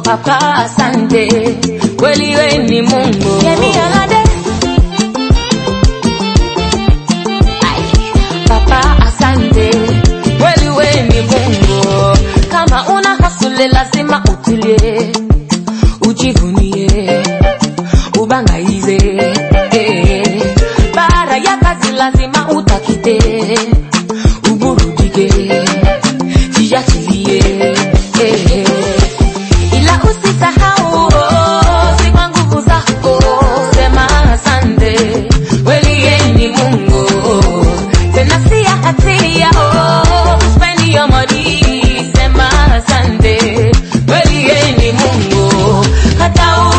Papa asante, kweli wewe ni Mungu. Yemi anade. Papa asante, kweli wewe ni Mungu. Kama una hasule lazima utulie, ujivunie, ubangaize. Bara ya kazi lazima utakite, uburudike, jiachilie. Ila usisahau si kwa nguvu zako, sema asante, kweli yeye ni Mungu. Tena si hatia spend your money, sema asante, kweli yeye ni Mungu. Hata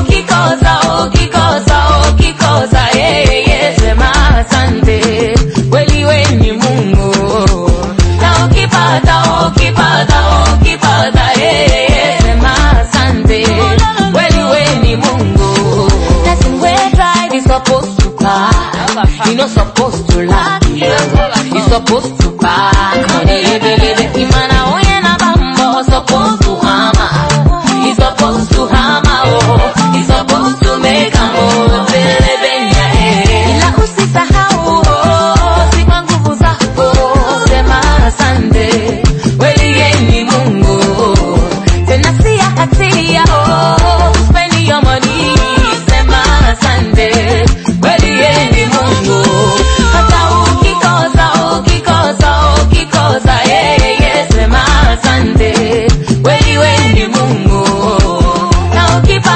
ukikosa yeye sema asante, kweli wewe ni Mungu. Na ukipata yeye sema asante, kweli wewe ni Mungu. Nothing we drive is supposed to pass, you're not supposed to laugh, you're supposed to pass. Imana oye na bambo supposed to hammer, you're supposed to hammer, oh, you're supposed to make a move. Ila usisahau si kwa nguvu zako, sema asante, kweli yeye ni Mungu. Tena si hatia spend your money, sema asante, kweli yeye ni Mungu. Hata ukikosa yeye sema asante, kweli wewe ni Mungu. Na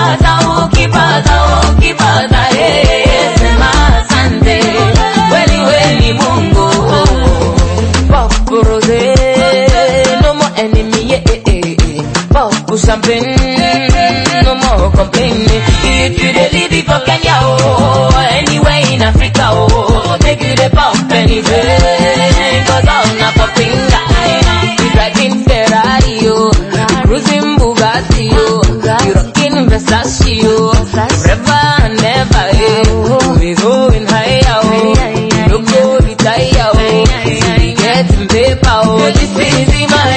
ukipata yeye sema asante, kweli wewe ni Mungu. Pop rose, no more enemy, pop champagne, no more complaining. If you dey live for Kenya, oh, anywhere in Africa, oh, take you the pop anywhere, 'cause I'm not popping guy. You driving Ferrari, oh, you cruising Bugatti, oh, you rocking Versace, oh, forever and never, yeah. We going higher, oh, you no go retire, oh, you getting paper, oh, this is my